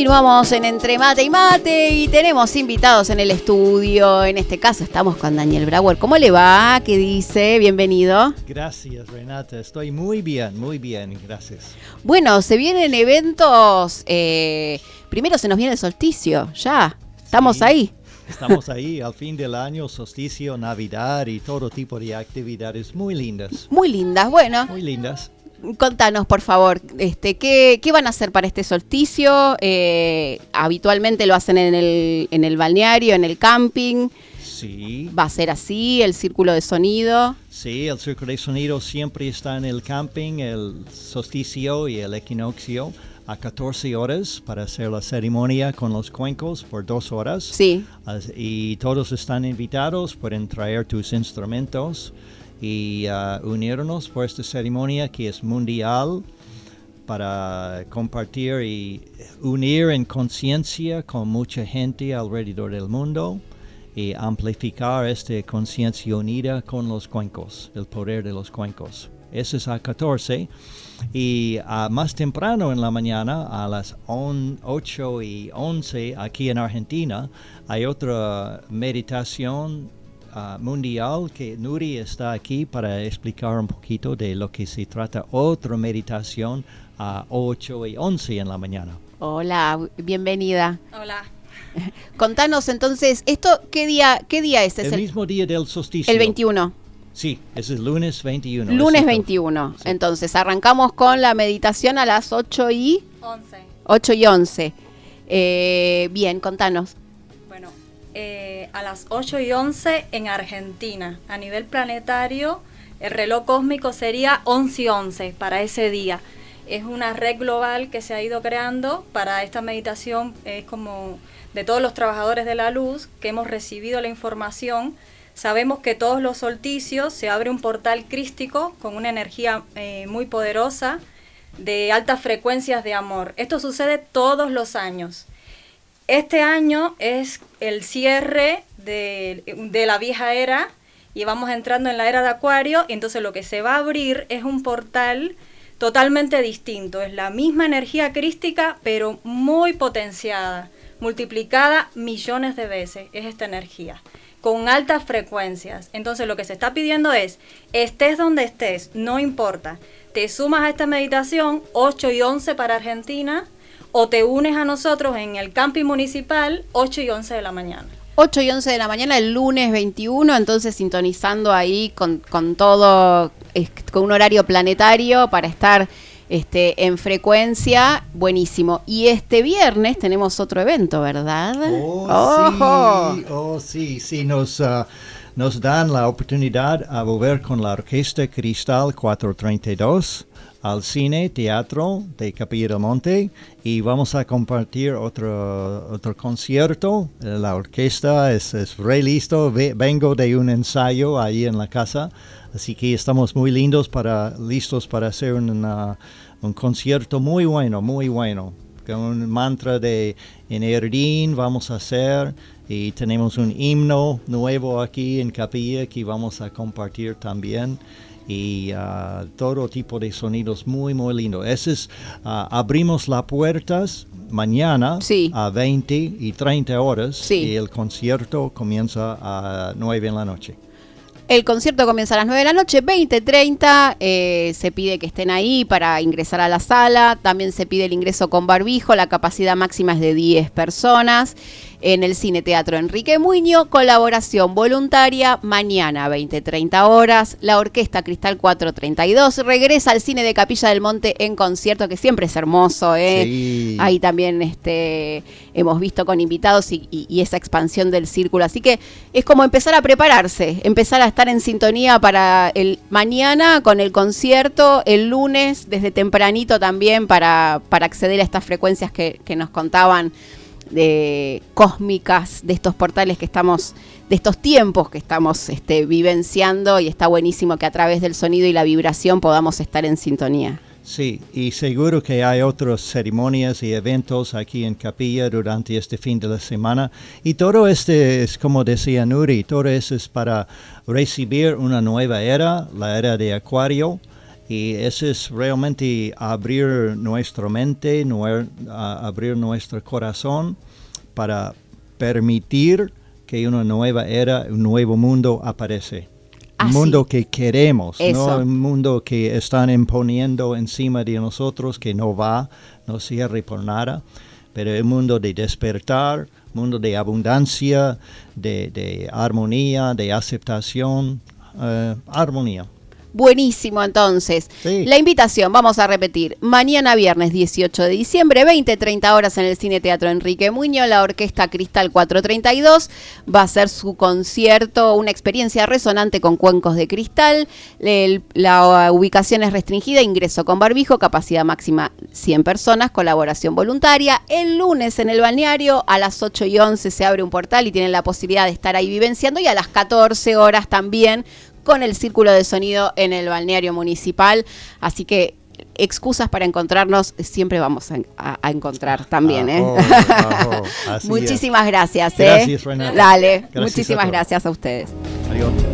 Continuamos en Entre Mate y Mate y tenemos invitados en el estudio. En este caso estamos con Daniel Brauer. ¿Cómo le va? ¿Qué dice? Bienvenido. Gracias, Renata. Estoy muy bien, gracias. Bueno, se vienen eventos. Primero se nos viene el solsticio, ya. Estamos ahí. Estamos ahí al fin del año, solsticio, Navidad y todo tipo de actividades muy lindas. Muy lindas, bueno. Muy lindas. Contanos, por favor, ¿qué van a hacer para este solsticio? Habitualmente lo hacen en el balneario, en el camping. Sí. ¿Va a ser así, el círculo de sonido? Sí, el círculo de sonido siempre está en el camping, el solsticio y el equinoccio, a 14 horas para hacer la ceremonia con los cuencos por 2 horas. Sí. Y todos están invitados, pueden traer tus instrumentos y unirnos por esta ceremonia que es mundial para compartir y unir en conciencia con mucha gente alrededor del mundo y amplificar esta conciencia unida con los cuencos, el poder de los cuencos. Eso es a 14 y más temprano en la mañana a las 8:11 aquí en Argentina hay otra meditación mundial que Nuri está aquí para explicar un poquito de lo que se trata. Otra meditación a 8:11 en la mañana. Hola, bienvenida. Hola. Contanos entonces, ¿qué día es? El mismo día del solsticio. El 21. Sí, ese es lunes 21. Lunes 21. Sí. Entonces arrancamos con la meditación a las 8:11. Bien, contanos. Bueno, a las 8:11 en Argentina. A nivel planetario, el reloj cósmico sería 11:11 para ese día. Es una red global que se ha ido creando para esta meditación. Es como de todos los trabajadores de la luz que hemos recibido la información. Sabemos que todos los solsticios se abre un portal crístico con una energía muy poderosa de altas frecuencias de amor. Esto sucede todos los años. Este año es el cierre de la vieja era y vamos entrando en la era de Acuario, y entonces lo que se va a abrir es un portal totalmente distinto. Es la misma energía crística, pero muy potenciada, multiplicada millones de veces, es esta energía, con altas frecuencias. Entonces lo que se está pidiendo es, estés donde estés, no importa, te sumas a esta meditación 8:11 para Argentina, o te unes a nosotros en el camping municipal 8:11 de la mañana. 8:11 de la mañana el lunes 21, entonces sintonizando ahí con todo, con un horario planetario para estar en frecuencia, buenísimo. Y este viernes tenemos otro evento, ¿verdad? Sí, nos dan la oportunidad a volver con la Orquesta Cristal 432 al Cine Teatro de Capilla del Monte y vamos a compartir otro concierto. La orquesta es re listo, vengo de un ensayo ahí en la casa, así que estamos muy listos para hacer un concierto muy bueno, con un mantra de Enerdín vamos a hacer, y tenemos un himno nuevo aquí en Capilla que vamos a compartir también. Y todo tipo de sonidos muy lindos. Abrimos las puertas mañana a 20 y 30 horas y el concierto comienza a 9 en la noche. El concierto comienza a las 9 de la noche, 20:30, se pide que estén ahí para ingresar a la sala, también se pide el ingreso con barbijo, la capacidad máxima es de 10 personas. En el Cine Teatro Enrique Muñoz, colaboración voluntaria, mañana 20:30 horas, la Orquesta Cristal 432 regresa al Cine de Capilla del Monte en concierto, que siempre es hermoso, Sí. Ahí también hemos visto con invitados y esa expansión del círculo, así que es como empezar a prepararse, empezar a estar en sintonía para el mañana con el concierto, el lunes desde tempranito también para acceder a estas frecuencias que nos contaban de cósmicas, de estos portales que estamos, de estos tiempos que estamos vivenciando, y está buenísimo que a través del sonido y la vibración podamos estar en sintonía. Sí, y seguro que hay otras ceremonias y eventos aquí en Capilla durante este fin de la semana, y todo es como decía Nuri, todo eso es para recibir una nueva era, la era de Acuario, Y eso es realmente abrir nuestra mente, abrir nuestro corazón para permitir que una nueva era, un nuevo mundo aparece. Un mundo que queremos, no un mundo que están imponiendo encima de nosotros, que no sirve por nada, pero un mundo de despertar, mundo de abundancia, de armonía, de aceptación, armonía. Buenísimo, entonces. Sí. La invitación, vamos a repetir, mañana viernes 18 de diciembre, 20-30 horas en el Cine Teatro Enrique Muñoz, la Orquesta Cristal 432 va a hacer su concierto, una experiencia resonante con cuencos de cristal. La ubicación es restringida, ingreso con barbijo, capacidad máxima 100 personas, colaboración voluntaria. El lunes en el balneario a las 8:11 se abre un portal y tienen la posibilidad de estar ahí vivenciando, y a las 14 horas también con el Círculo de Sonido en el balneario municipal. Así que excusas para encontrarnos siempre vamos a encontrar también. Muchísimas Muchísimas gracias. Gracias, Renata. Dale, Gracias muchísimas gracias a ustedes. Adiós.